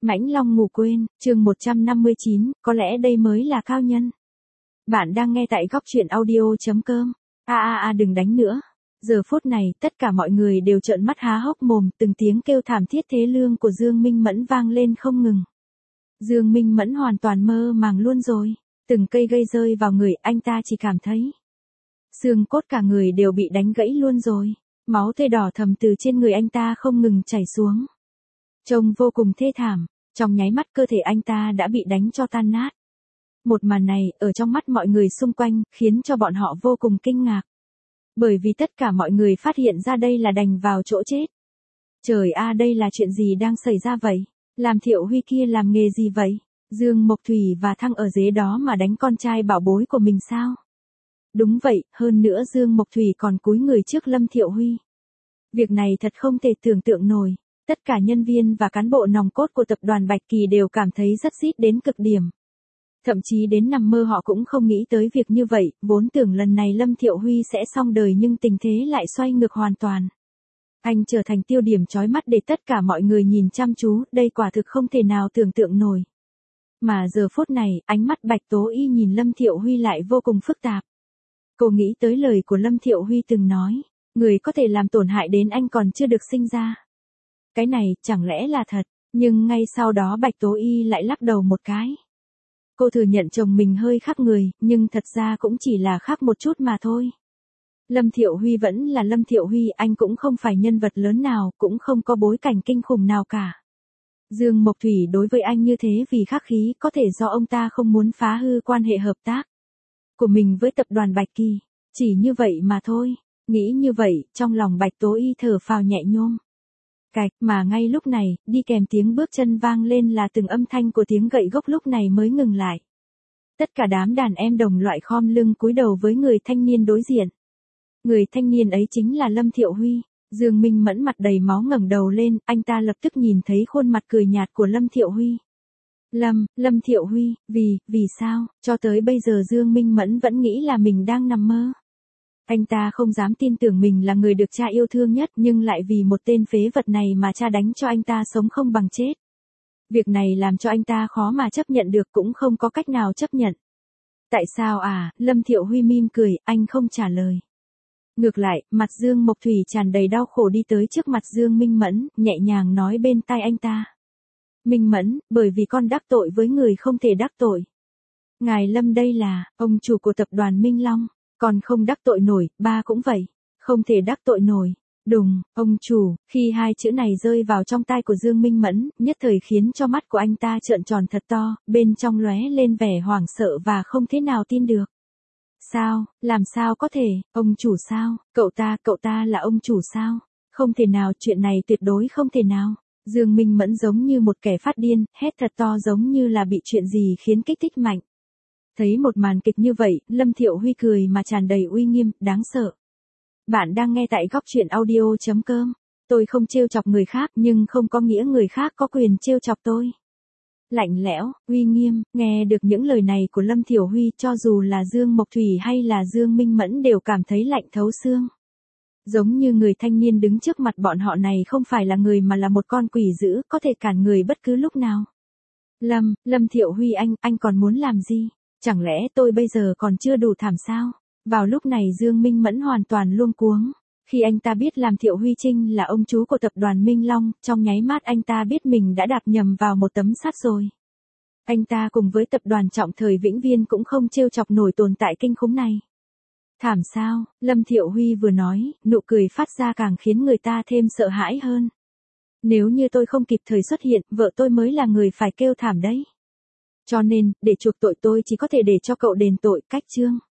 Mãnh Long ngủ quên, chương 159, có lẽ đây mới là cao nhân. Bạn đang nghe tại góc truyện audio.com. Đừng đánh nữa. Giờ phút này, tất cả mọi người đều trợn mắt há hốc mồm, từng tiếng kêu thảm thiết thê lương của Dương Minh Mẫn vang lên không ngừng. Dương Minh Mẫn hoàn toàn mơ màng luôn rồi. Từng cây gây rơi vào người, anh ta chỉ cảm thấy xương cốt cả người đều bị đánh gãy luôn rồi. Máu tươi đỏ thầm từ trên người anh ta không ngừng chảy xuống. Trông vô cùng thê thảm, trong nháy mắt cơ thể anh ta đã bị đánh cho tan nát. Một màn này, ở trong mắt mọi người xung quanh, khiến cho bọn họ vô cùng kinh ngạc. Bởi vì tất cả mọi người phát hiện ra đây là đành vào chỗ chết. Trời a, đây là chuyện gì đang xảy ra vậy? Làm Thiệu Huy kia làm nghề gì vậy? Dương Mộc Thủy và Thăng ở dưới đó mà đánh con trai bảo bối của mình sao? Đúng vậy, hơn nữa Dương Mộc Thủy còn cúi người trước Lâm Thiệu Huy. Việc này thật không thể tưởng tượng nổi. Tất cả nhân viên và cán bộ nòng cốt của tập đoàn Bạch Kỳ đều cảm thấy rất rít đến cực điểm. Thậm chí đến nằm mơ họ cũng không nghĩ tới việc như vậy, vốn tưởng lần này Lâm Thiệu Huy sẽ xong đời nhưng tình thế lại xoay ngược hoàn toàn. Anh trở thành tiêu điểm chói mắt để tất cả mọi người nhìn chăm chú, đây quả thực không thể nào tưởng tượng nổi. Mà giờ phút này, ánh mắt Bạch Tố Y nhìn Lâm Thiệu Huy lại vô cùng phức tạp. Cô nghĩ tới lời của Lâm Thiệu Huy từng nói, người có thể làm tổn hại đến anh còn chưa được sinh ra. Cái này chẳng lẽ là thật, nhưng ngay sau đó Bạch Tố Y lại lắc đầu một cái. Cô thừa nhận chồng mình hơi khác người, nhưng thật ra cũng chỉ là khác một chút mà thôi. Lâm Thiệu Huy vẫn là Lâm Thiệu Huy, anh cũng không phải nhân vật lớn nào, cũng không có bối cảnh kinh khủng nào cả. Dương Mộc Thủy đối với anh như thế vì khắc khí, có thể do ông ta không muốn phá hư quan hệ hợp tác của mình với tập đoàn Bạch Kỳ. Chỉ như vậy mà thôi. Nghĩ như vậy, trong lòng Bạch Tố Y thở phào nhẹ nhõm. Cạch, mà ngay lúc này, đi kèm tiếng bước chân vang lên là từng âm thanh của tiếng gậy gốc lúc này mới ngừng lại. Tất cả đám đàn em đồng loại khom lưng cúi đầu với người thanh niên đối diện. Người thanh niên ấy chính là Lâm Thiệu Huy. Dương Minh Mẫn mặt đầy máu ngẩng đầu lên, anh ta lập tức nhìn thấy khuôn mặt cười nhạt của Lâm Thiệu Huy. Lâm Thiệu Huy, vì sao, cho tới bây giờ Dương Minh Mẫn vẫn nghĩ là mình đang nằm mơ. Anh ta không dám tin tưởng mình là người được cha yêu thương nhất nhưng lại vì một tên phế vật này mà cha đánh cho anh ta sống không bằng chết. Việc này làm cho anh ta khó mà chấp nhận được, cũng không có cách nào chấp nhận. Tại sao à? Lâm Thiệu Huy mỉm cười, anh không trả lời. Ngược lại, mặt Dương Mộc Thủy tràn đầy đau khổ đi tới trước mặt Dương Minh Mẫn, nhẹ nhàng nói bên tai anh ta. Minh Mẫn, bởi vì con đắc tội với người không thể đắc tội. Ngài Lâm đây là ông chủ của tập đoàn Minh Long. Còn không đắc tội nổi, ba cũng vậy. Không thể đắc tội nổi. Đùng, ông chủ, khi hai chữ này rơi vào trong tai của Dương Minh Mẫn, nhất thời khiến cho mắt của anh ta trợn tròn thật to, bên trong lóe lên vẻ hoảng sợ và không thể nào tin được. Sao, làm sao có thể, ông chủ sao, cậu ta là ông chủ sao? Không thể nào, chuyện này tuyệt đối không thể nào. Dương Minh Mẫn giống như một kẻ phát điên, hét thật to giống như là bị chuyện gì khiến kích thích mạnh. Thấy một màn kịch như vậy, Lâm Thiệu Huy cười mà tràn đầy uy nghiêm, đáng sợ. Bạn đang nghe tại góc truyện audio.com. Tôi không trêu chọc người khác nhưng không có nghĩa người khác có quyền trêu chọc tôi. Lạnh lẽo, uy nghiêm, nghe được những lời này của Lâm Thiệu Huy cho dù là Dương Mộc Thủy hay là Dương Minh Mẫn đều cảm thấy lạnh thấu xương. Giống như người thanh niên đứng trước mặt bọn họ này không phải là người mà là một con quỷ dữ có thể cản người bất cứ lúc nào. Lâm Thiệu Huy anh còn muốn làm gì? Chẳng lẽ tôi bây giờ còn chưa đủ thảm sao? Vào lúc này Dương Minh Mẫn hoàn toàn luống cuống. Khi anh ta biết làm Thiệu Huy Trinh là ông chú của tập đoàn Minh Long, trong nháy mắt anh ta biết mình đã đạp nhầm vào một tấm sắt rồi. Anh ta cùng với tập đoàn Trọng Thời Vĩnh Viên cũng không trêu chọc nổi tồn tại kinh khủng này. Thảm sao? Lâm Thiệu Huy vừa nói, nụ cười phát ra càng khiến người ta thêm sợ hãi hơn. Nếu như tôi không kịp thời xuất hiện, vợ tôi mới là người phải kêu thảm đấy. Cho nên, để chuộc tội tôi chỉ có thể để cho cậu đền tội, cách chương.